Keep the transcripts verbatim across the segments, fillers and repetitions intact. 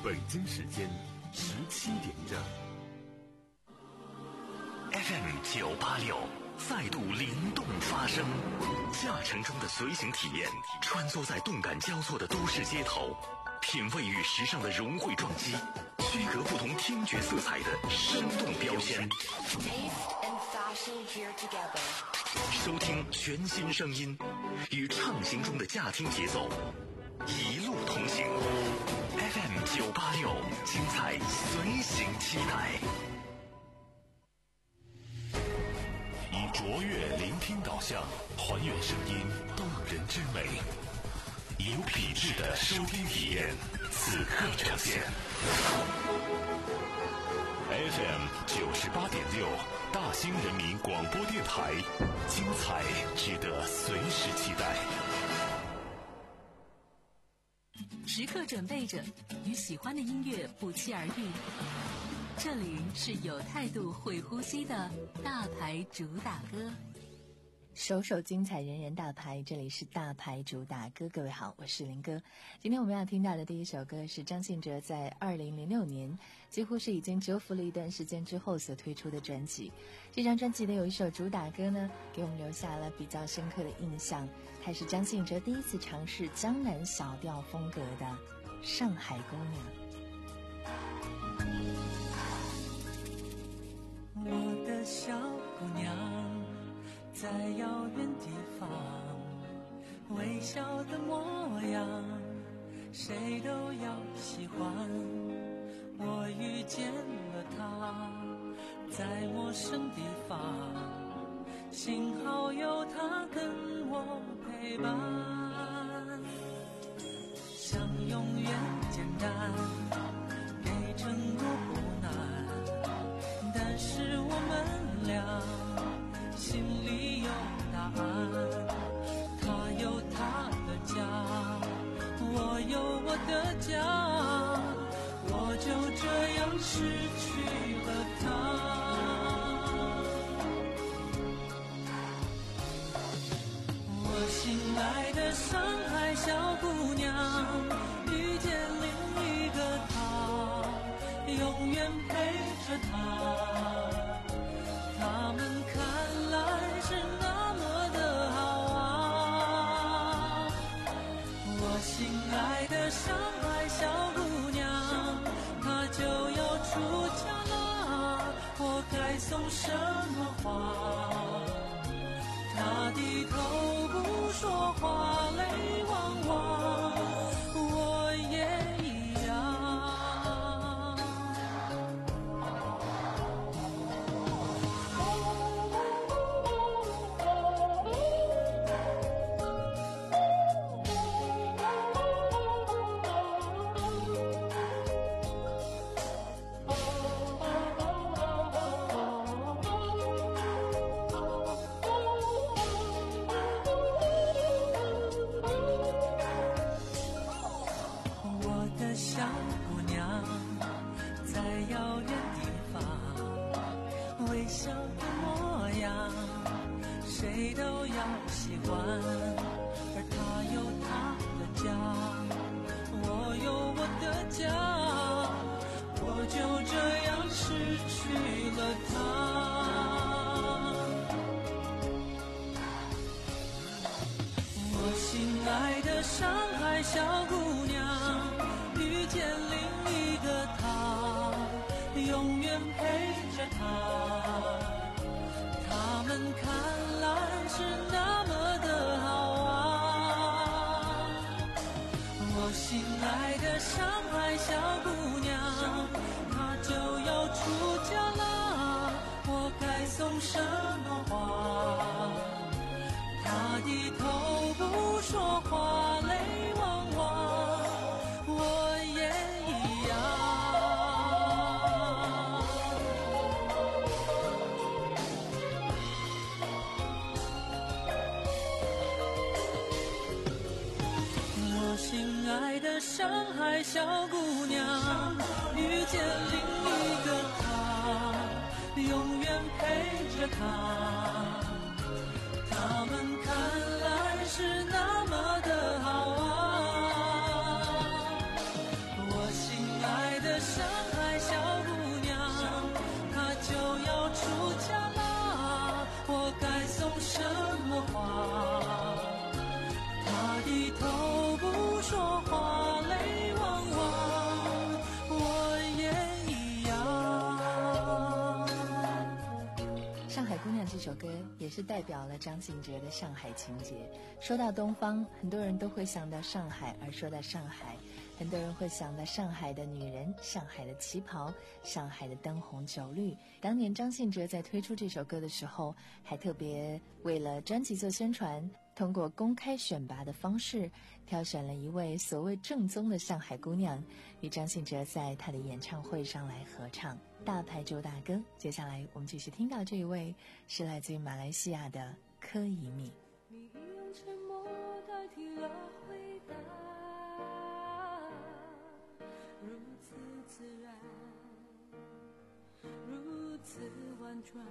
北京时间十七点整。 F M 九八六再度灵动发声，驾乘中的随行体验，穿梭在动感交错的都市街头，品味与时尚的融汇撞击，区隔不同听觉色彩的生动标签。收听全新声音，与畅行中的驾听节奏，一路同行。F M 九八六，精彩随行期待。以卓越聆听导向，还原声音动人之美，有品质的收听体验，此刻呈现。F M 九十八点六，大兴人民广播电台，精彩值得随时期待。 时刻准备着，与喜欢的音乐不期而遇。这里是有态度会呼吸的大牌主打歌， 首首精彩，人人大牌。这里是大牌主打歌，各位好，我是林哥。今天我们要听到的第一首歌是张信哲在二零零六年，几乎是已经蛰伏了一段时间之后所推出的专辑。这张专辑的有一首主打歌呢，给我们留下了比较深刻的印象。它是张信哲第一次尝试江南小调风格的《上海姑娘》。 我的小姑娘在遥远地方，微笑的模样谁都要喜欢。我遇见了她，在陌生地方，幸好有她跟我陪伴。想永远简单，给承诺不难，但是我们俩心里有答案。他有他的家，我有我的家，我就这样失去了他。我心爱的上海小姑娘，遇见另一个他，永远陪着他。他们看来是那么的好啊，我心爱的上海小姑娘，她就要出嫁了，我该送什么花？她低头不说话，泪汪汪，我也一样。谁都要喜欢，而他有他的家，我有我的家，我就这样失去了他。我心爱的上海小姑娘，遇见另一个他，永远陪着他。他们看来是那么的好啊，我心爱的上海小姑娘，她就要出嫁了，我该送什么花？她低头不说话，泪汪汪，我也一样。心爱的上海小姑娘，遇见另一个他，永远陪着他。他们看来是那么的好啊，我心爱娘》这首歌也是代表了张信哲的上海情节。说到东方，很多人都会想到上海，而说到上海，很多人会想到上海的女人、上海的旗袍、上海的灯红酒绿。当年张信哲在推出这首歌的时候，还特别为了专辑做宣传，通过公开选拔的方式，挑选了一位所谓正宗的上海姑娘，与张信哲在他的演唱会上来合唱大牌主打歌。接下来我们继续听到这一位是来自于马来西亚的柯以敏。 你用沉默代替了回答，如此自然，如此婉转，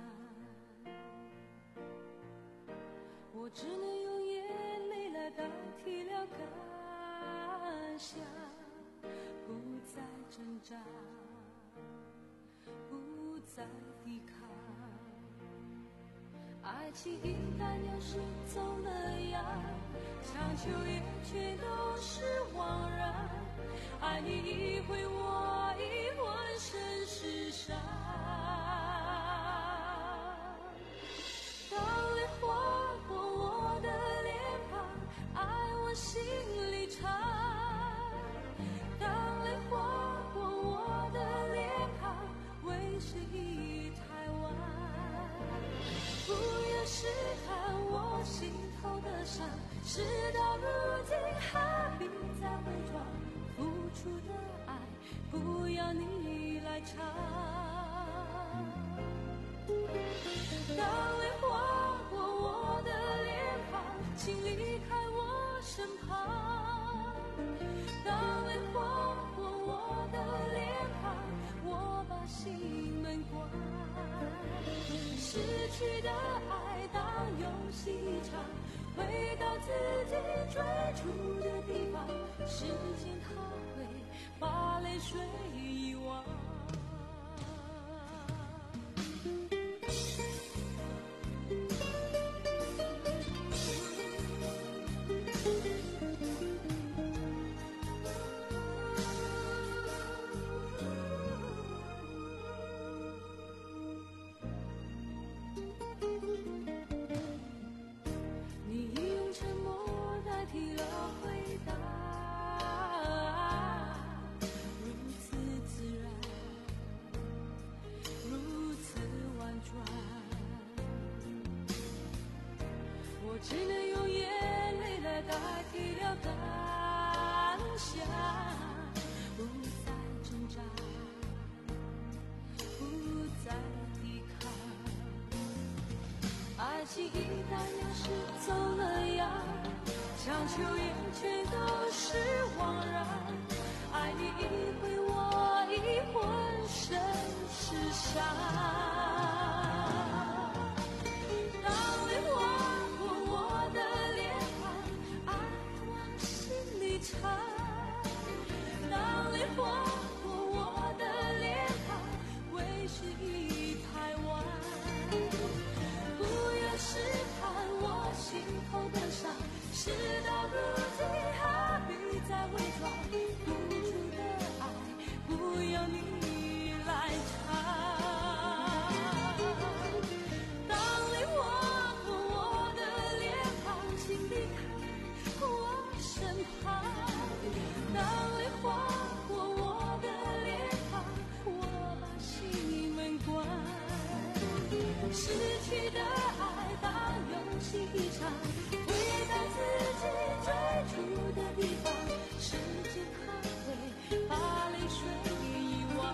我只能用眼泪来代替了感想，不再挣扎，不再抵抗，爱情一旦有时总那样，强求也全都是枉然，爱你一回我一换，甚是伤。当泪划过我的脸庞，爱往心里藏，当泪划过我的脸庞，为谁已太晚，不要试探我心头的伤，事到如今何必再伪装，付出的爱不要你来尝，当泪划过我的脸庞，请离开我身旁，当泪划过我的脸庞，我把心门关，失去的爱当游戏一场，回到自己最初的地方，时间它会把泪水遗忘。我只能用眼泪来代替了感想，不再挣扎，不再抵抗，爱情一旦有时总那样，强求也全都是枉然，爱你一回我一换，甚是伤。当泪划过我的脸庞，为时已太晚，不要试探我心头的伤，事到如今何必再伪装，付出的爱不要你来尝，当泪划过我的脸庞，请离开我身旁，当泪划过我的脸庞，我把心门关，失去的爱当游戏一场，回到自己最初的地方，时间它会把泪水遗忘，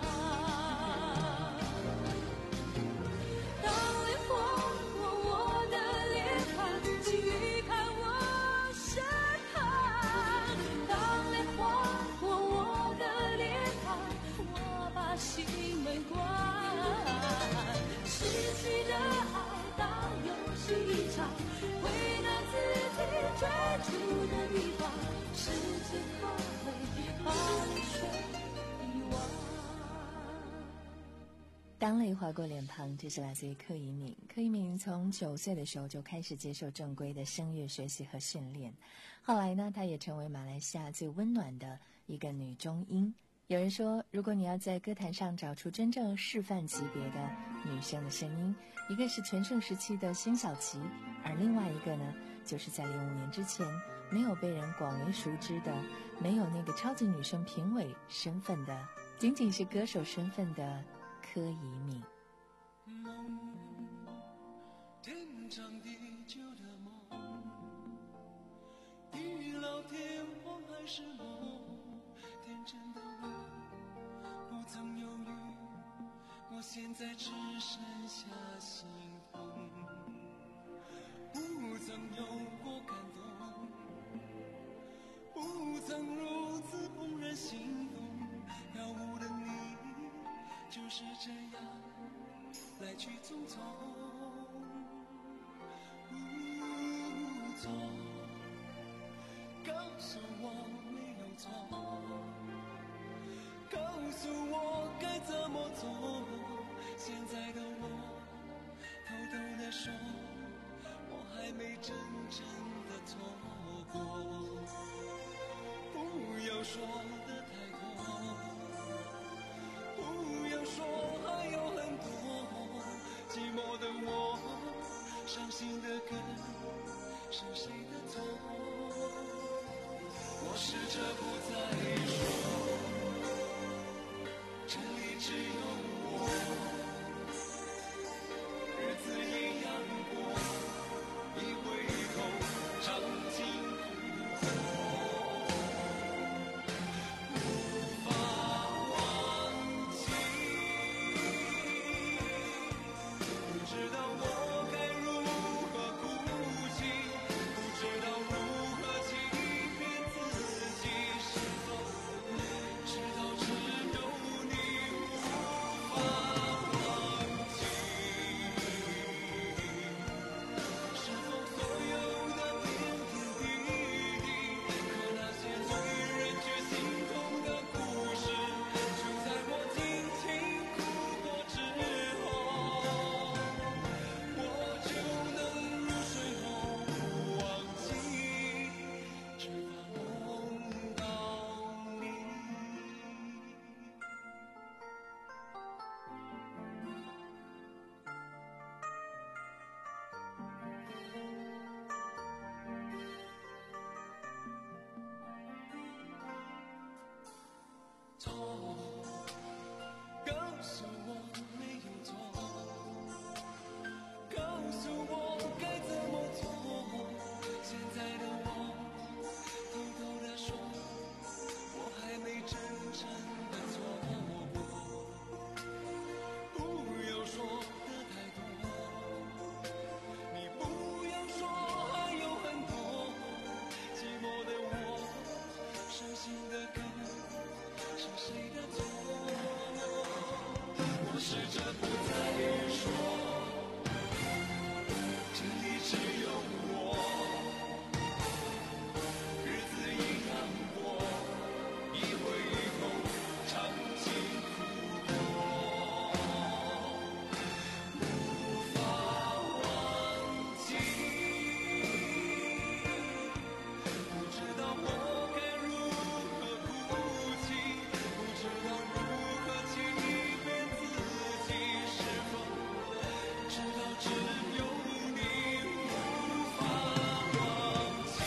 当泪划过我的脸庞，请离开我身旁，当泪划过我的脸庞，我把心门关，失去的爱当游戏一场，回到自己最初的地方，时间它会把泪水遗忘。 当泪划过脸庞，这是来自于柯以敏。柯以敏从九岁的时候就开始接受正规的声乐学习和训练，后来呢，她也成为马来西亚最温暖的一个女中音。有人说，如果你要在歌坛上找出真正示范级别的女生的声音， 一个是全盛时期的辛晓琪，而另外一个呢，就是在零五年之前没有被人广为熟知的，没有那个超级女声评委身份的，仅仅是歌手身份的柯以敏。 梦，天长地久的梦，地老天荒还是梦，天真的我不曾犹豫，我现在只剩下心痛，不曾有过感动，不曾如此怦然心动，遥无的你就是这样来去匆匆，无错，告诉我没有错，告诉我该怎么做，现在的我偷偷地说，我还没真正的错过，不要说的太多，不要说还有很多，寂寞的我，伤心的歌是谁的错，我试着不再说，这里只有我，日子一样过，一回头尝尽苦果，无法忘记，不知道我该如何哭泣，不知道如何欺骗自己，是否知道只有你无法忘记，是否所有的点点滴滴，可那些最让人心痛的故事，就在我轻轻哭过之后，我就能入睡后忘记，只怕梦到你。错，告诉我没有错，告诉我该怎么做，现在的我偷偷地说，我还没真正的错过，不要说的太多，你不要说还有很多，寂寞的我，伤心的歌是谁的错，我试着不再说，这里只有我，日子一样过，一回头尝尽苦果，无法忘记，不知道我该如何哭泣，不知道如何欺骗自己，是否知道只有你无法忘记，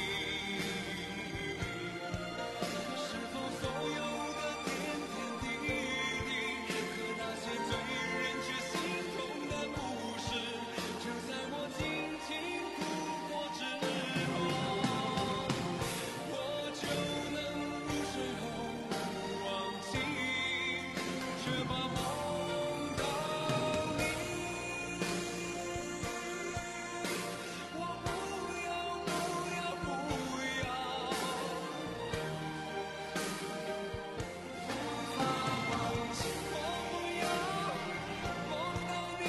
是否所有的点点滴滴，可那些最让人心痛的故事，就在我轻轻哭过之后，我就能入睡后忘记，却怕梦到你。我不要，不要，不要，无法忘记，我不要梦到你，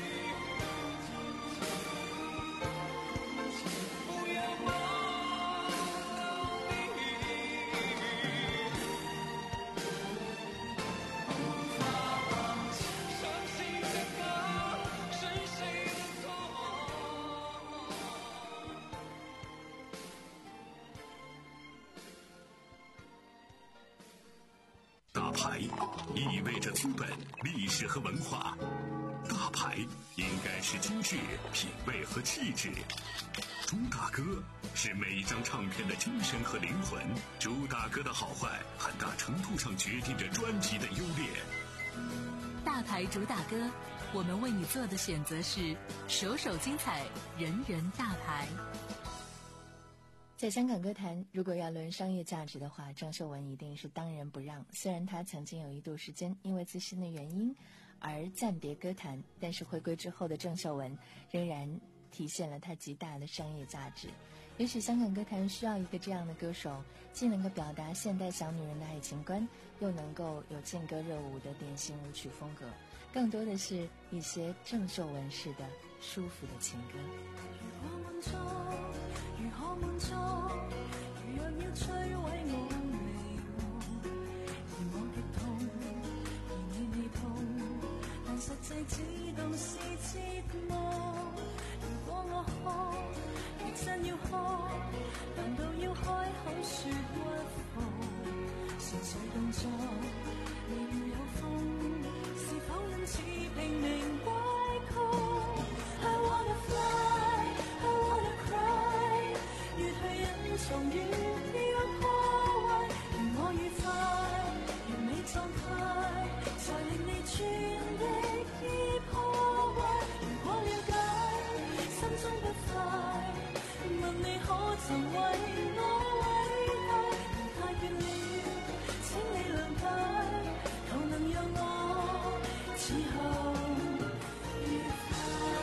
不要梦到你。伤心的歌是谁的错？ 大牌意味着资本、历史和文化。大牌应该是精致、品味和气质。主打歌是每一张唱片的精神和灵魂，主打歌的好坏很大程度上决定着专辑的优劣。 大牌主打歌，我们为你做的选择是首首精彩，人人大牌。 在香港歌坛，如果要论商业价值的话，郑秀文一定是当仁不让。虽然她曾经有一度时间因为自身的原因而暂别歌坛，但是回归之后的郑秀文仍然体现了她极大的商业价值。也许香港歌坛需要一个这样的歌手，既能够表达现代小女人的爱情观，又能够有劲歌热舞的典型舞曲风格，更多的是一些郑秀文式的舒服的情歌。 如何滿足，如若要摧毀我未和，而我極痛，而你未痛，但實際只當是折磨。如果我渴，亦真要喝，難道要開口說屈服？純粹動作，未要有風，是否因此拼命歪曲 I wanna fly, I wanna cry，越去隱藏越要破壞，如我愉快，完美狀態，才令你全力意破壞。如果了解，心中不快，問你可曾為我偉大？如太倦了，請你諒解，求能讓我此後愉快。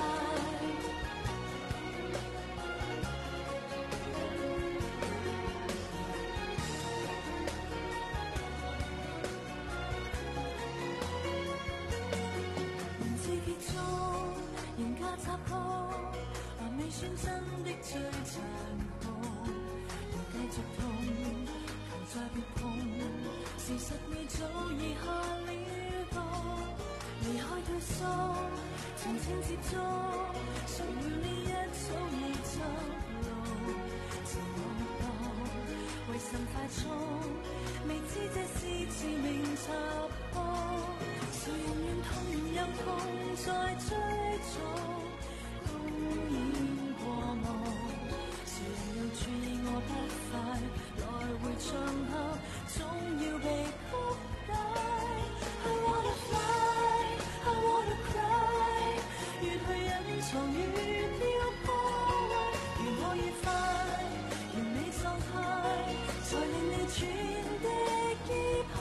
人家插曲，還未算真的最殘酷。要繼續痛，求再別碰。事實你早已下了個，離開退縮，澄清接觸，誰料你一早已走路。情網絡，為甚快速？未知這是致命插曲。誰人願痛又痛，再追逐，公演過我。誰人又注意我不快，來回場合總要被曲解。I wanna fly, I wanna cry， 越去隱藏越要破壞。如我愉快，完美狀態，才令你全的意。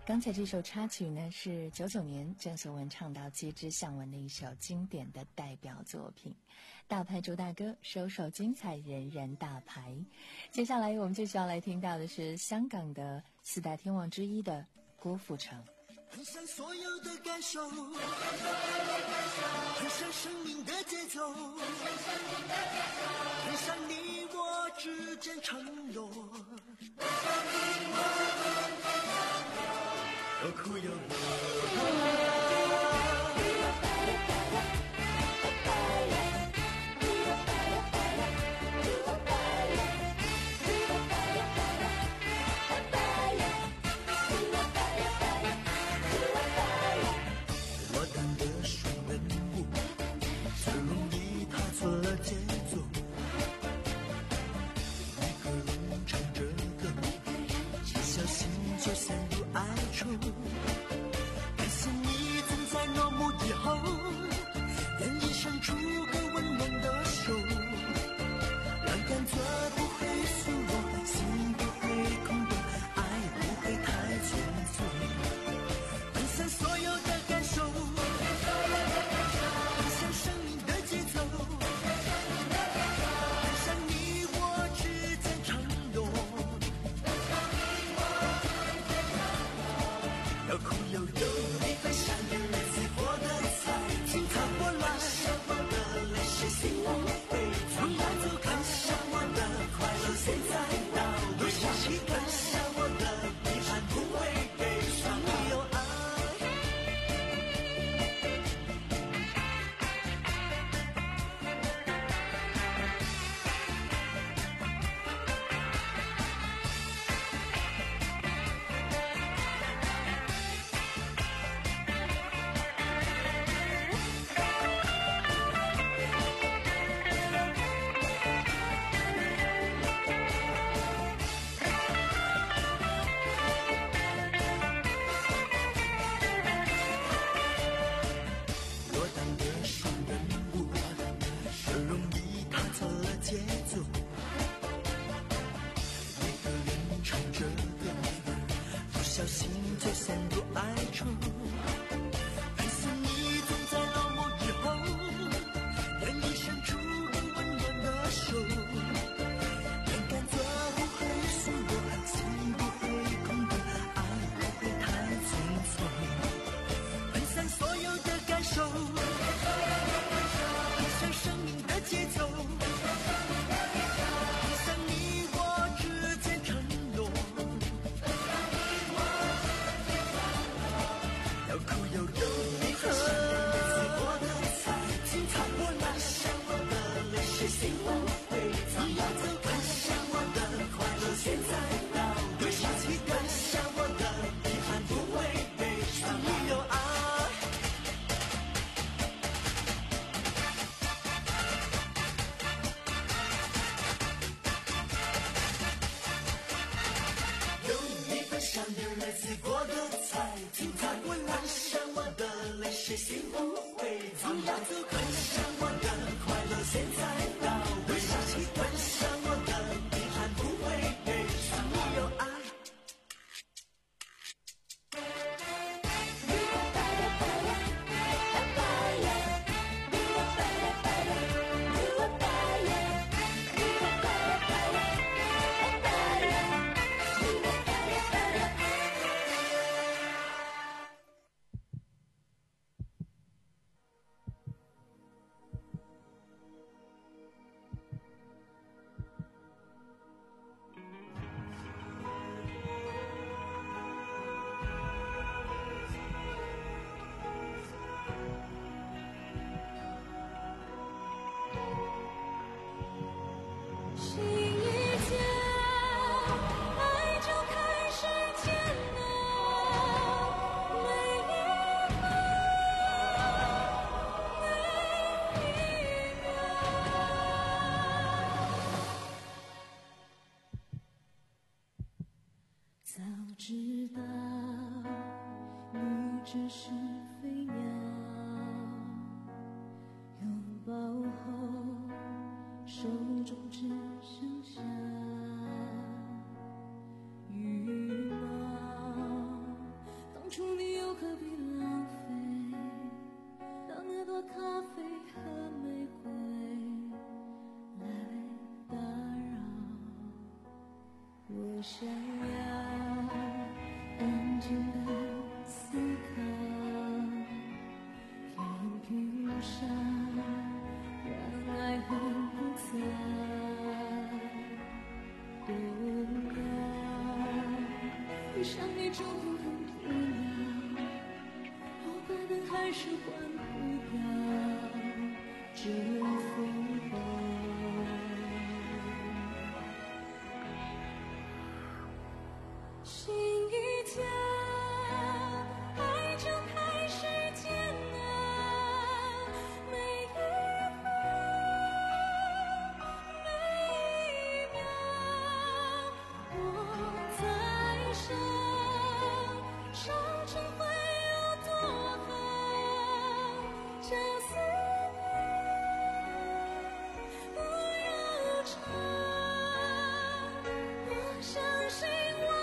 刚才这首插曲呢，是九九年郑秀文唱到《街知巷闻》的一首经典的代表作品。大牌主打歌，首首精彩，人人大牌。接下来我们就需要来听到的是香港的四大天王之一的郭富城。 分享所有的感受，分享生命的节奏，分享你我之间承诺，有苦有乐。就陷入爱处，感谢你总在落幕以后，愿意伸出个温暖的手，让感觉不会输落，心不会空洞，爱不会太匆匆，分享所有的感受，分享生命的节奏，分享你我之间承诺，有苦有忧，你分享眼泪自活的彩，经常波澜，我的泪水心无悔，从来就看上我的快乐，现在到多少期看上我的遗憾不会悲伤，你有爱。小心就陷入爱处，感谢你总在落幕以后，愿意伸出更温暖的手，让感觉不会输落，心不会空洞，爱不会太匆匆，分享所有的感受，分享生命的节奏，分享你我之间承诺，有苦有忧，你分享眼泪自我的彩，经常波澜，像我的泪水心无悔，怎样就看上我的快乐，现在到多少期看上我的遗憾不会悲伤，你有爱。有你分享眼泪自我的彩，经常波澜，像我的泪水心无悔，怎样就看上我的快乐，现在到多少期看上我的遗憾不会悲伤，你有爱。 心一间，爱就开始煎熬，每一分，每一秒。早知道你只是飞鸟，拥抱后手中只剩下羽毛， 想要安静的思考，天平上让爱很复杂，多样。遇上你注定很漂亮，我可能还是换不掉这风暴。心一跳，爱就开始煎熬，每一分每一秒，我在想，烧成会有多好，这思念不要长，我相信我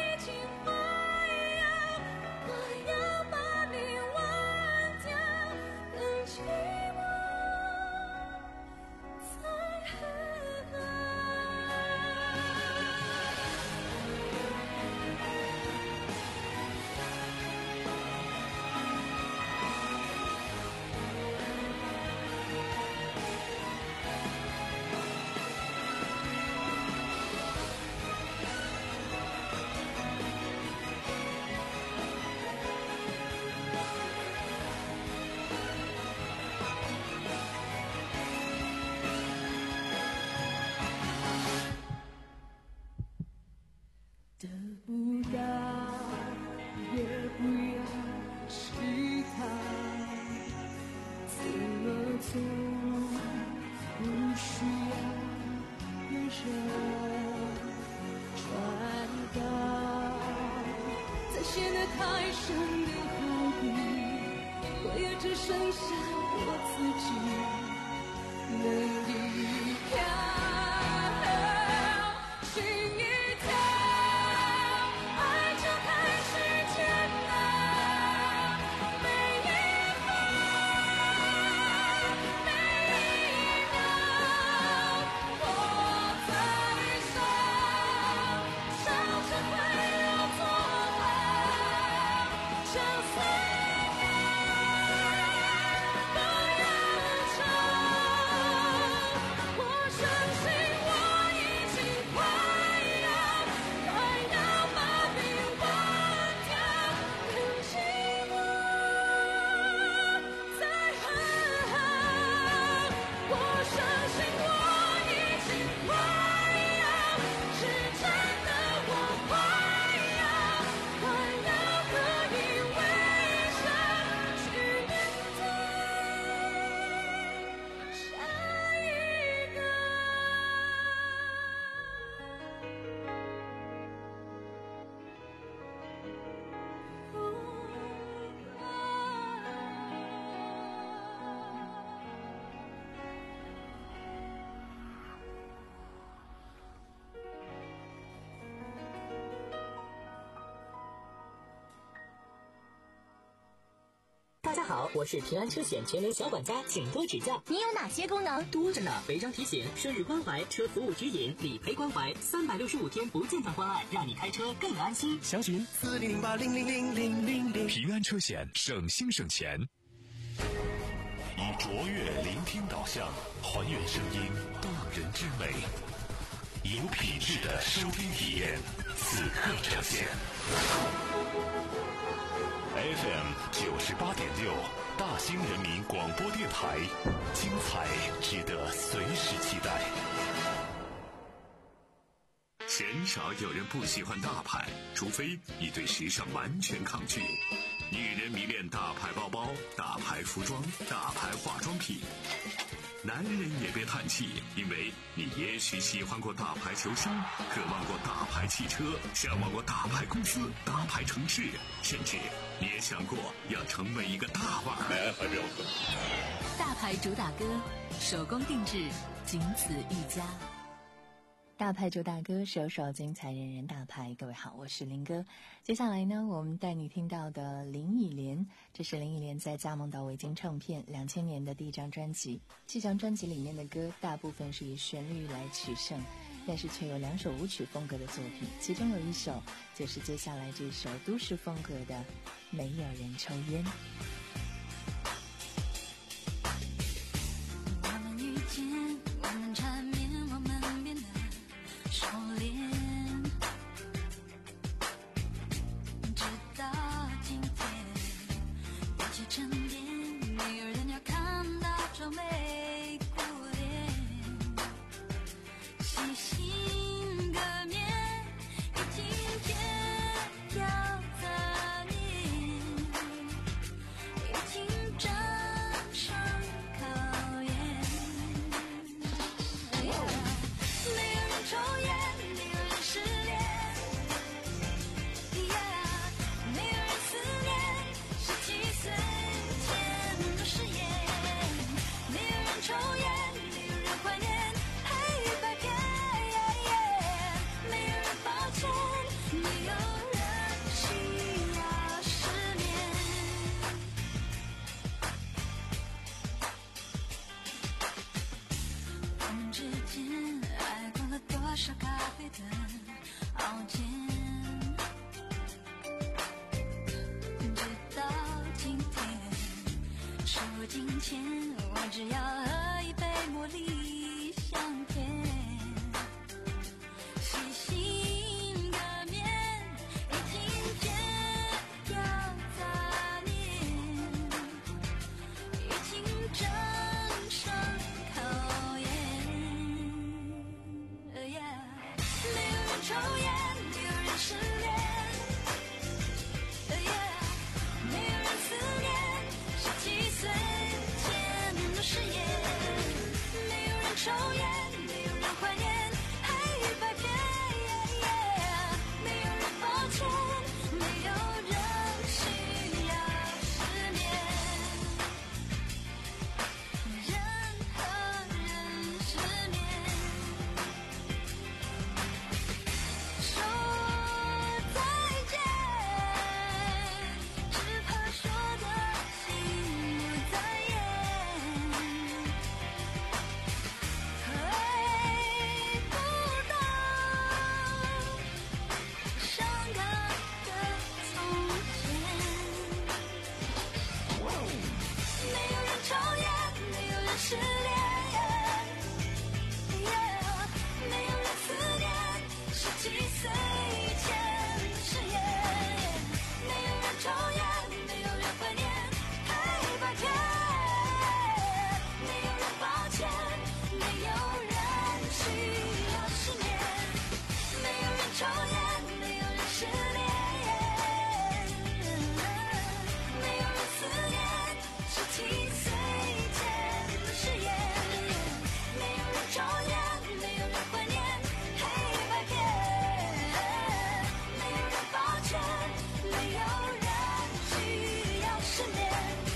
得不到，也不要期待，怎么做不需要预设，传导在陷得太深的海底，我也只剩下我自己能依靠。 大家好，我是平安车险全能小管家，请多指教。 你有哪些功能？ 多着呢，违章提醒、生日关怀、车服务指引、理赔关怀，三百六十五天不间断关爱，让你开车更安心。 详询四零零八零零零零零零。 平安车险，省心省钱。以卓越聆听导向，还原声音动人之美，有品质的收听体验，此刻呈现。F M 九十八点六，大兴人民广播电台，精彩值得随时期待。鲜少有人不喜欢大牌，除非你对时尚完全抗拒。女人迷恋大牌包包、大牌服装、大牌化妆品。男人也别叹气，因为你也许喜欢过大牌球星，渴望过大牌汽车，向往过大牌公司、大牌城市，甚至你也想过要成为一个大腕。 大牌主打歌，手工定制，仅此一家。 大牌主打歌，首首精彩，人人大牌。各位好，我是林哥。接下来呢，我们带你听到的林忆莲，这是林忆莲在加盟到维京唱片两千年的第一张专辑。这张专辑里面的歌大部分是以旋律来取胜， 但是却有两首舞曲风格的作品，其中有一首就是接下来这首都市风格的《没有人抽烟》。 我们遇见，我们缠绵，我们变得熟练，直到今天，一切沉淀，没有人要看到皱眉苦脸，细心革面，已经天要杂念，已经战胜考验。没有人抽烟，没有人失恋，没有人思念，十七岁前的誓言。没有人抽烟，没有人怀念黑与白片，没有人抱歉，没有人需要失眠。我们之间爱过了多少咖啡的傲贱，直到今天，数金钱，我只要喝一杯茉莉香甜，细心革面，已经天要杂念，已经战胜考验。呃耶没有人抽烟，没有人失恋，呃耶没有人思念，十七岁前的誓言。没有人抽烟，没有人怀念黑与白片，没有人抱歉，没有人需要失眠。人和人失眠，说再见，只怕说的心不在焉，回不到伤感的从前。没有人抽烟，没有人失恋，没有人思念，十七岁前的誓言。没有人抽烟，没有人怀念黑白片，没有人抱歉，没有人需要失眠。没有人抽烟，没有人失恋，没有人思念，十七岁前的誓言。没有人抽烟，没有人怀念黑白片，没有人抱歉，没有人需要失眠。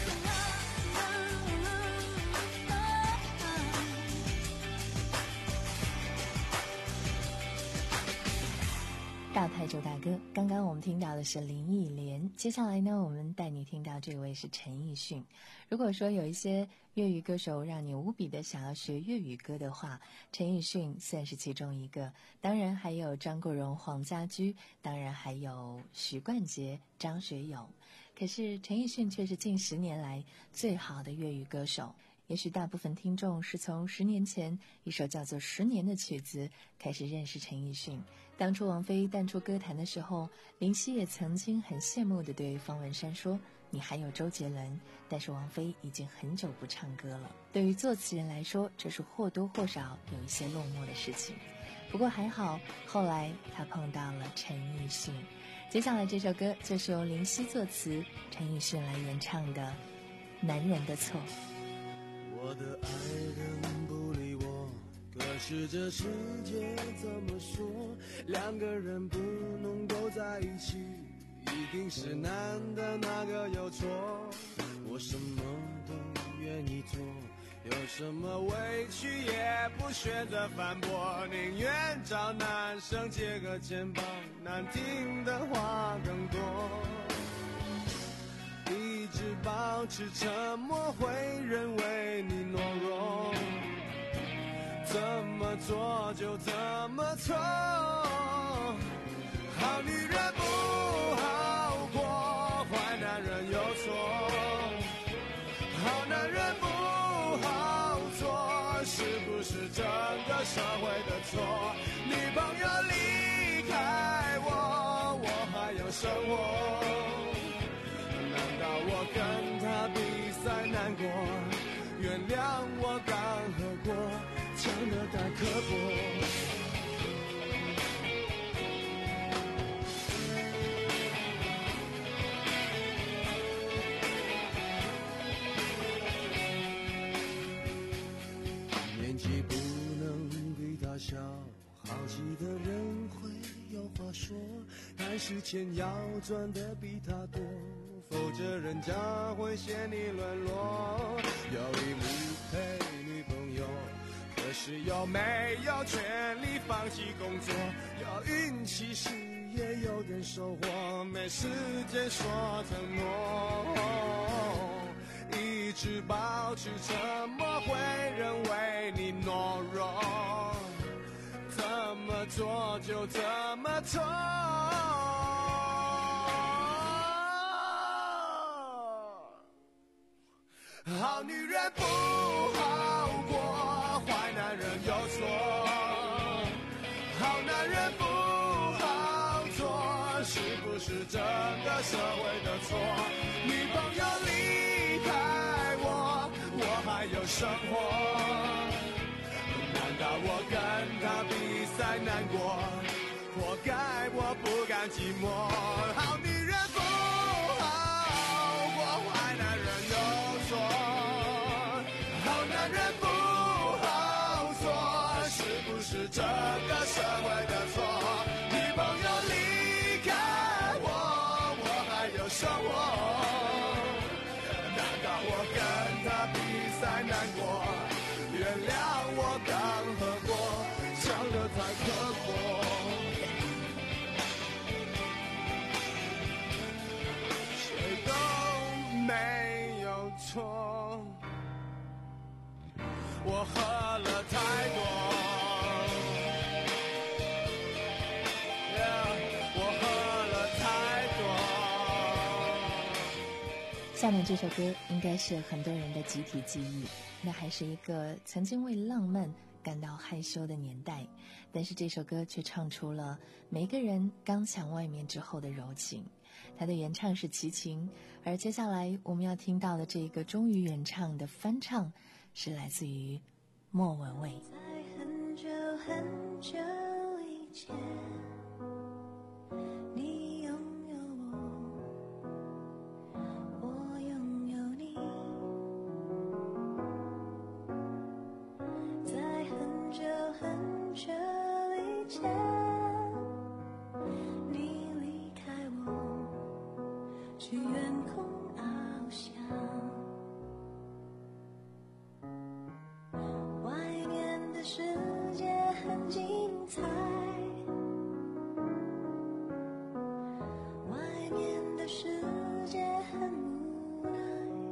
大牌周大哥，刚刚我们听到的是林忆莲，接下来呢，我们带你听到这位是陈奕迅。如果说有一些粤语歌手让你无比的想要学粤语歌的话，陈奕迅算是其中一个，当然还有张国荣、黄家驹，当然还有许冠杰、张学友。可是陈奕迅却是近十年来最好的粤语歌手。也许大部分听众是从十年前一首叫做《十年》的曲子开始认识陈奕迅。当初王菲淡出歌坛的时候，林夕也曾经很羡慕地对方文山说，你还有周杰伦，但是王菲已经很久不唱歌了。对于作词人来说，这是或多或少有一些落寞的事情。不过还好，后来他碰到了陈奕迅。接下来这首歌就是由林夕作词，陈奕迅来演唱的《男人的错》。 我的爱人不理我，可是这世界怎么说，两个人不能够在一起，一定是男的那个有错。我什么都愿意做，有什么委屈也不选择反驳，宁愿找男生借个肩膀，难听的话更多。一直保持沉默，会认为你懦弱， 怎么做就怎么错。好女人不好过，坏男人有错。好男人不好做，是不是整个社会的错？女朋友离开我，我还有生活。难道我跟他比赛难过？原谅我刚喝过，讲得太刻薄。年纪不能比他小，好奇的人会有话说，看时间要赚的比他多，否则人家会嫌你沦落。有义务陪女朋友，可是有没有权利放弃工作？有运气时也有点收获，没时间说承诺。一直保持沉默，会认为你懦弱。怎么做就怎么错。好女人不好过，坏男人有错。好男人不好做，是不是整个社会的错？女朋友离开我，我还有生活。难道我跟他比赛难过？活该我不甘寂寞。好女人不好过，坏男人有错。好男人不好做，是不是整个社会的错？女朋友离开我，我还有生活。难道我跟他比赛难过？原谅我刚喝过，讲得太刻薄。谁都没有错，我喝了太多。Yeah, 我喝了太多。 下面这首歌应该是很多人的集体记忆，那还是一个曾经为浪漫感到害羞的年代，但是这首歌却唱出了每个人刚想外面之后的柔情。它的原唱是齐秦，而接下来我们要听到的这个忠于原唱的翻唱是来自于莫文蔚。 在很久很久以前，你拥有我，我拥有你。在很久很久以前，你离开我，去远空翱翔。外面的世界很精彩，外面的世界很无奈。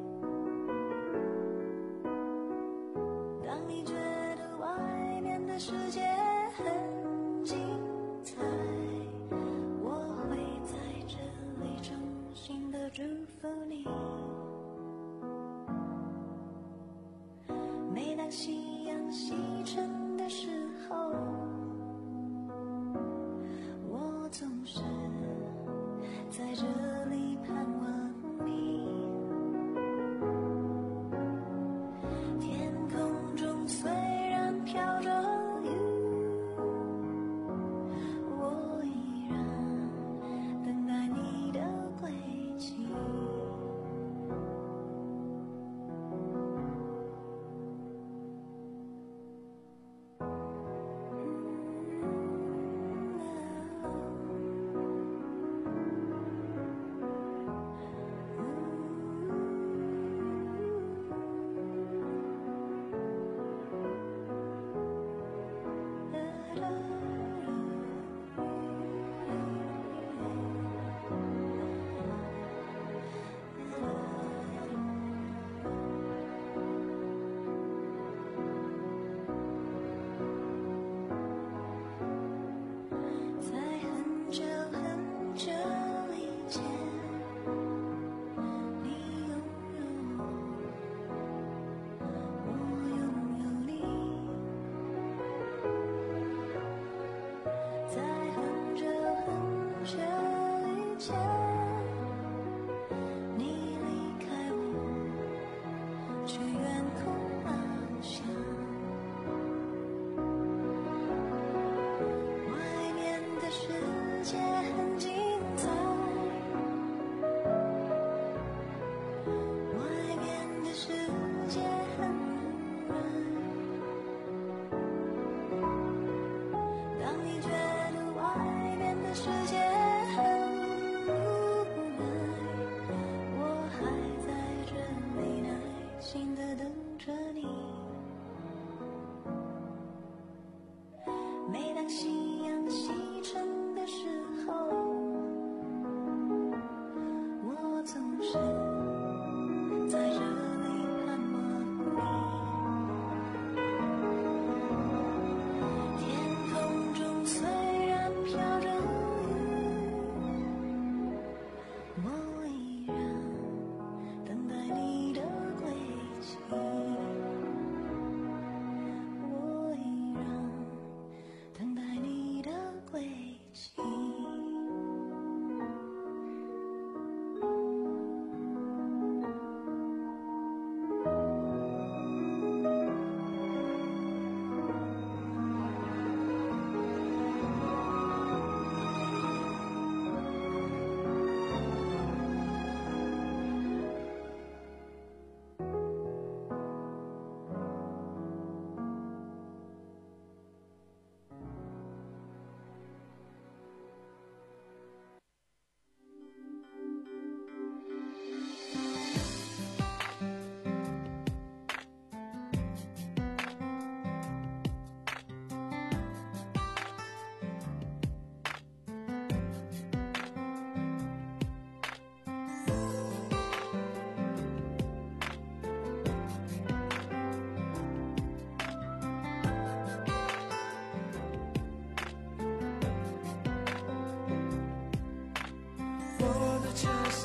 当你觉得外面的世界很精彩，我会在这里衷心的祝福你。每当夕阳西沉的时候，我总是在这里盼望你。天空中虽然飘着雨，我依然等待你的归期。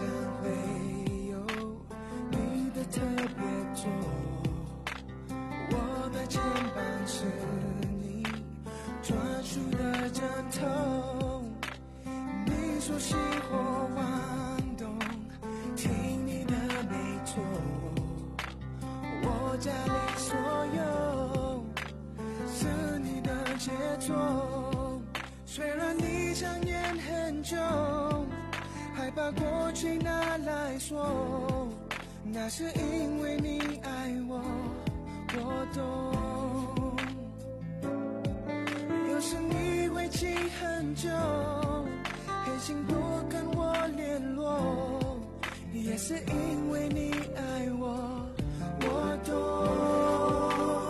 上会有你的特别座，我的肩膀是你专属的枕头，你说熄火晃动，听你的没错，我家里所有是你的杰作，虽然你想念很久，还把过去拿来说，那是因为你爱我，我懂。有时你会记很久，黑心不跟我联络，也是因为你爱我，我懂。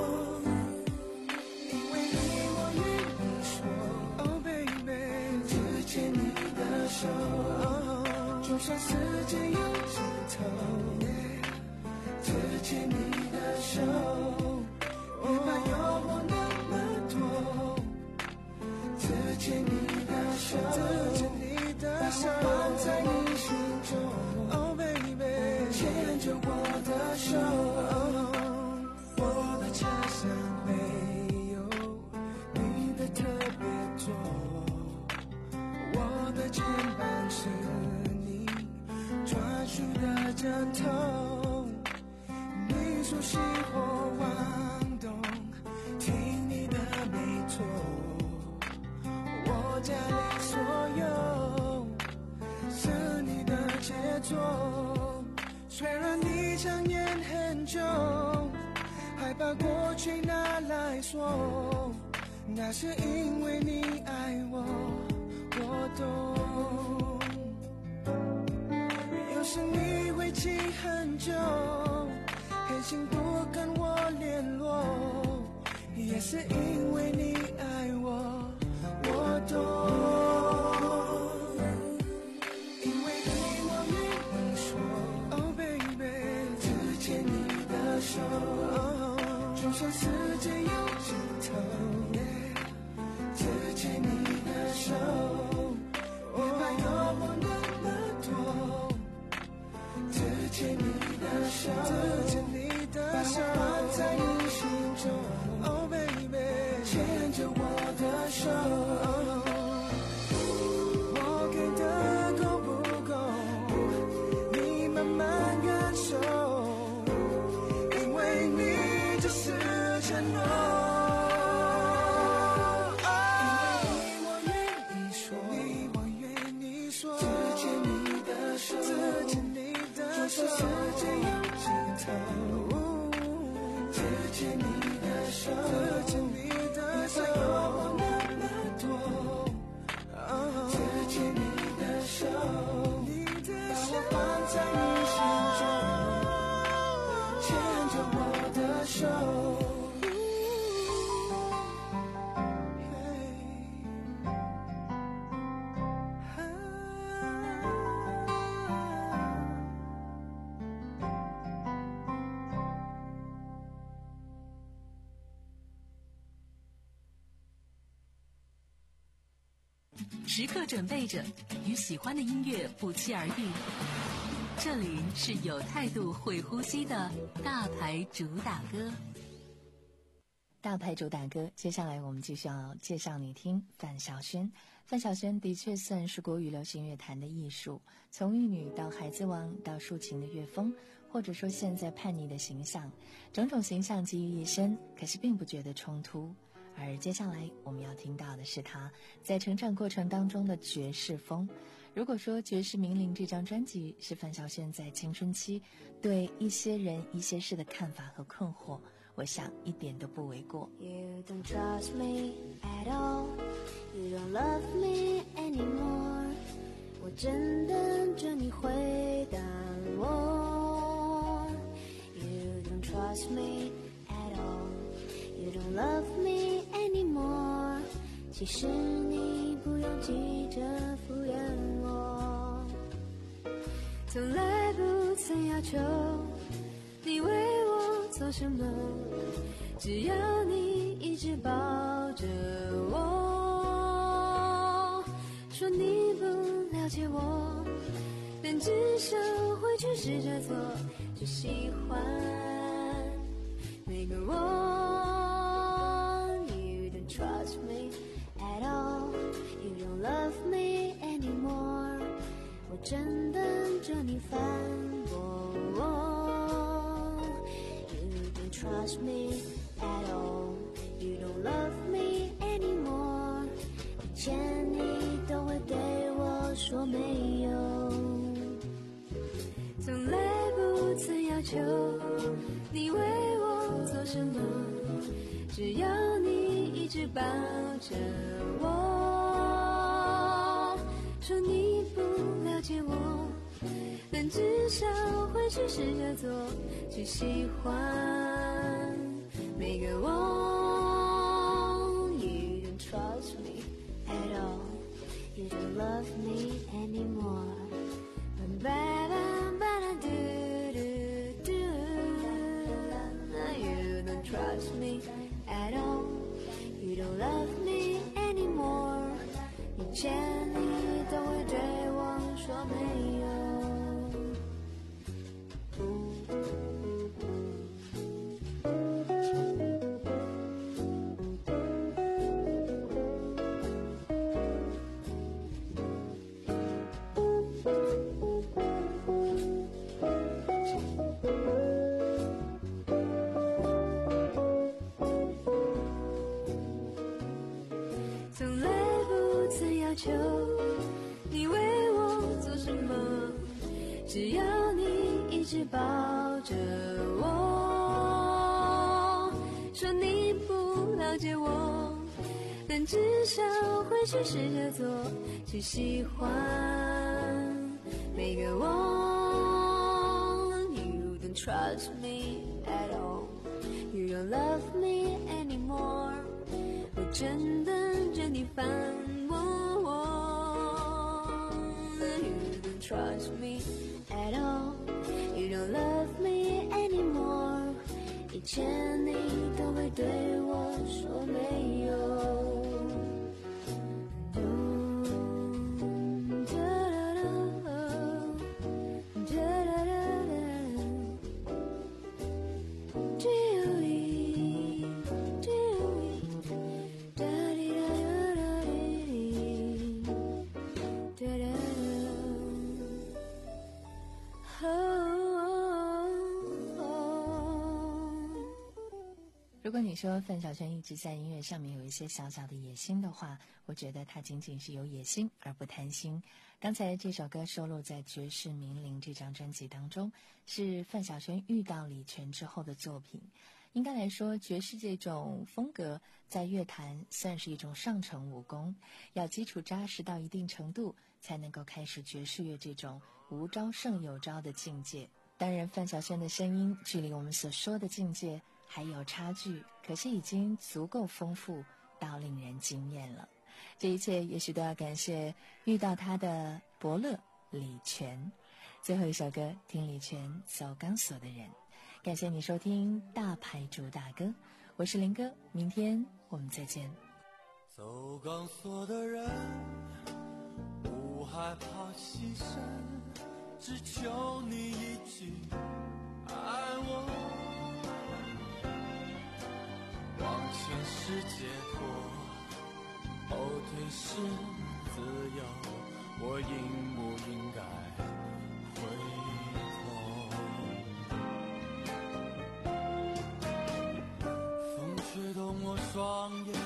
因为你我愿意说 Oh baby， 只牵你的手，就算世界有尽头，只牵你的手，别怕有我那么多，只牵你的手，只牵你的手，把我放在你心中 Oh baby， 牵着我的手，我的车上会有你的特别座，我的肩膀是你专属的枕头，你说熄火晃动，听你的没错，我家里所有是你的杰作，虽然你想念很久，还把过去拿来说，那是因为你爱我，我懂。有时你会记很久，黑心不跟我联络，也是因为你爱我，我懂。因为你我愿意说 Oh baby， 只牵你的手，就算世界有尽头，只牵你的手，别怕有我那么多，只牵你的手，只牵你的手，把我放在你心中 Oh baby， 牵着我的手，我给的够不够，你慢慢感受，因为你就是承诺。就算世界有尽头，只牵你的手，只牵你的手，有我那么多，只牵你的手，把我放在你心中，牵着我的手。 时刻准备着，与喜欢的音乐不期而遇。这里是有态度、会呼吸的大牌主打歌。 大牌主打歌，接下来我们继续要介绍你听范晓萱。范晓萱的确算是国语流行乐坛的艺术，从玉女到孩子王到抒情的乐风，或者说现在叛逆的形象，种种形象集于一身，可是并不觉得冲突。而接下来我们要听到的是他在成长过程当中的爵士风。如果说《爵士名伶》这张专辑是范晓萱在青春期对一些人一些事的看法和困惑，我想一点都不为过。 You don't trust me at all, you don't love me anymore， 我正等着你回答我。 You don't trust me at all, you don't love me anymore， 其实你不用急着敷衍我，从来不曾要求你为我做什么，只要你一直抱着我，说你不了解我， 但至少会去试着做，去喜欢每个我。You don't trust me at all, you don't love me anymore， 我正等着你反驳我。You don't trust me at all, you don't love me anymore， 以前你都会对我说没有，从来不曾要求你为我做什么，只要你一直抱着我，说你不了解我，但至少会去试着做，去喜欢每个我。 You don't trust me at all, you don't love me anymore, but bada bada do do do. You don't trust me at all, you don't love me anymore. 以前你都会对我说没有。 从来不曾要求你为我做什么，只要你一直抱着我，说你不了解我，但至少会去试着做，去喜欢每个我。You don't trust me at all, you don't love me anymore， 我真等着你反驳我。You don't trust me at all, you don't love me anymore， 以前你都会对我说没有。 如果你说范晓萱一直在音乐上面有一些小小的野心的话，我觉得她仅仅是有野心而不贪心。刚才这首歌收录在《爵士名伶》这张专辑当中，是范晓萱遇到李泉之后的作品。应该来说，爵士这种风格在乐坛算是一种上乘武功，要基础扎实到一定程度，才能够开始爵士乐这种无招胜有招的境界。当然，范晓萱的声音距离我们所说的境界还有差距，可是已经足够丰富到令人惊艳了。这一切也许都要感谢遇到他的伯乐李泉。最后一首歌，听李泉走钢索的人。感谢你收听大牌主打歌，我是林哥，明天我们再见。 走钢索的人不害怕牺牲，只求你一句爱我，往前是解脱，后退是自由，我应不应该回头？风吹动我双眼，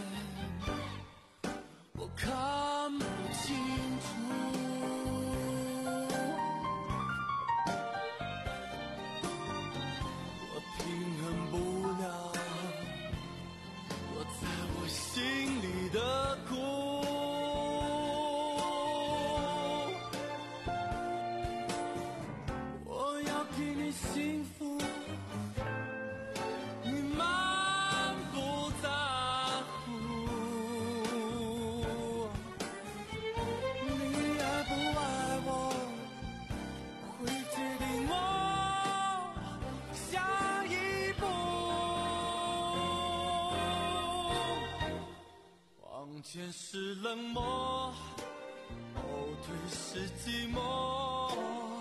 我看不清楚，我平衡不了我在我心里的苦。我要给你幸福，你满不在乎。你爱不爱我，会决定我下一步。往前是冷漠，后退是寂寞。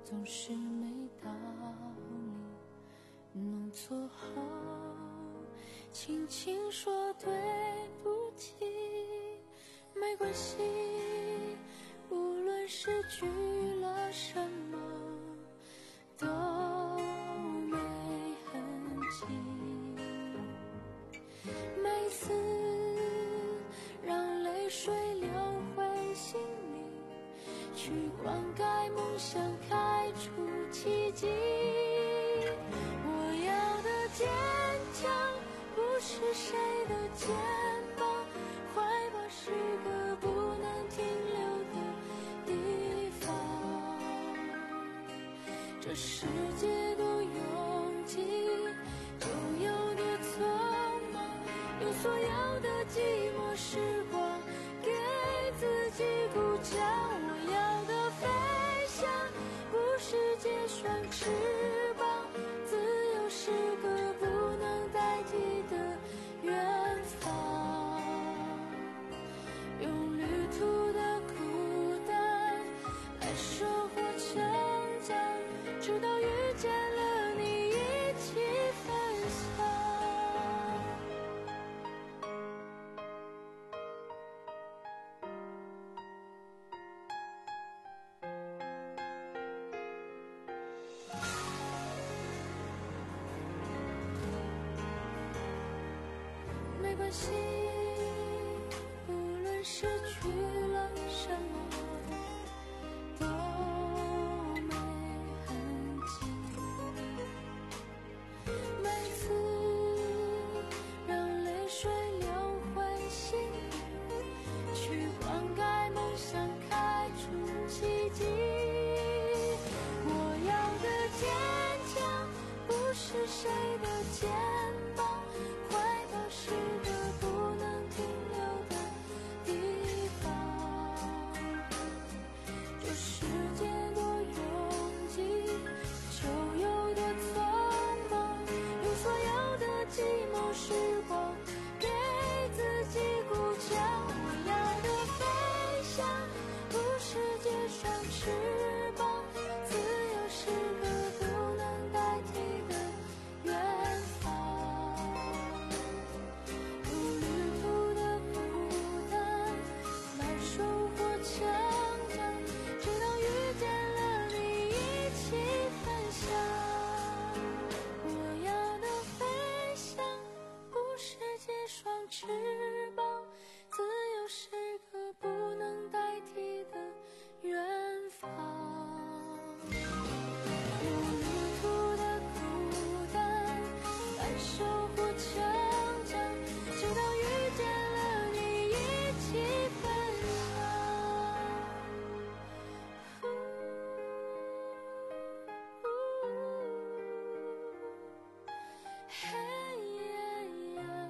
总是没道理，弄错后轻轻说对不起，没关系，无论失去了什么都没痕迹，每次让泪水流回心里，去灌溉梦想，开出奇迹。我要的坚强不是谁的肩膀，怀抱是个不能停留的地方。这世界多拥挤，就有多匆忙，用所有的寂寞时光给自己鼓掌。我要的飞翔不是结双翅膀，自由是个不能代替的远方。用旅途的孤单来收获成长，直到遇见了你一起分享。没关系，无论失去了什么都没痕迹，每次让泪水流回心里，去灌溉梦想，开出奇迹。我要的坚强不是谁的肩膀，怀抱是个不能停留的地方。这世界多拥挤，就有多匆忙，用所有的寂寞时光给自己鼓掌。我要的飞翔不是结双翅膀，自由是个不能代替的远方。用旅途的孤单来收获成长，直到遇见了你一起分享。我要的飞翔不是结双翅膀，自由是个不能代替的远方。用旅途的孤单来收获成长，直到遇见了你一起分享。嘿呀呀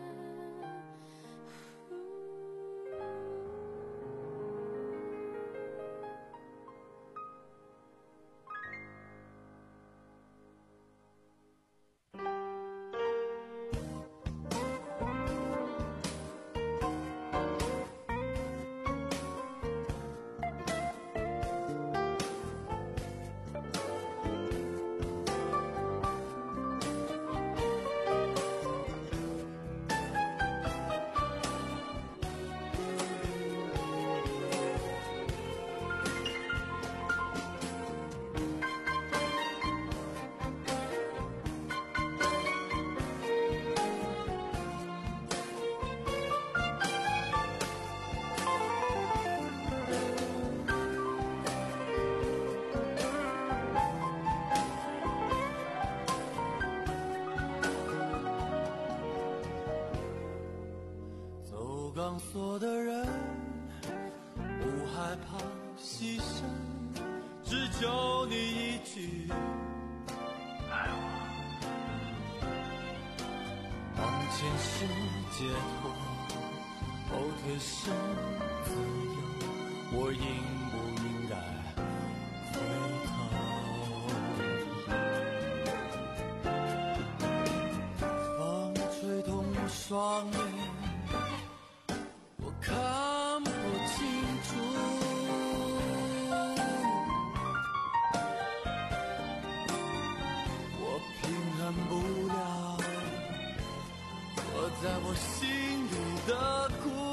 走钢索的人不害怕牺牲，只求你一句爱我。往前是解脱，后退是自由，我应不应该回头？风吹痛我双眼，我看不清楚。 我心里的苦。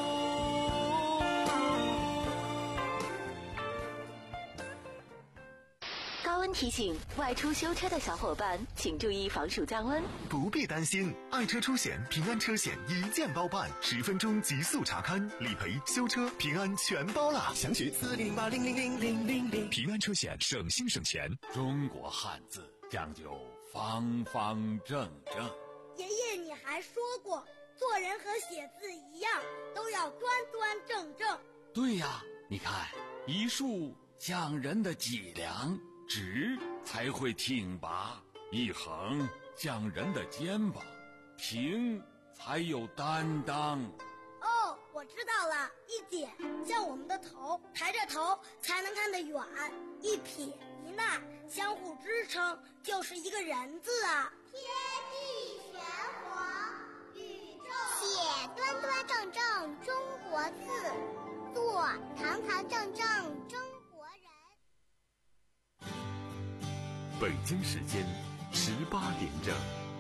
高温提醒：外出修车的小伙伴，请注意防暑降温。 不必担心，爱车出险平安车险一键包办，十分钟极速查勘、理赔、修车，平安全包啦！详询四零八零零零零零零。 平安车险，省心省钱。 中国汉字讲究方方正正。 爷爷，你还说过，做人和写字一样，都要端端正正。 对呀，你看，一竖讲人的脊梁，直才会挺拔；一横讲人的肩膀，平才有担当。 哦，我知道了，一点像我们的头，抬着头才能看得远；一撇一捺相互支撑，就是一个人字啊。 天地玄黄，宇宙写端端正正中国字，做堂堂正正中国人。 北京时间十八点整。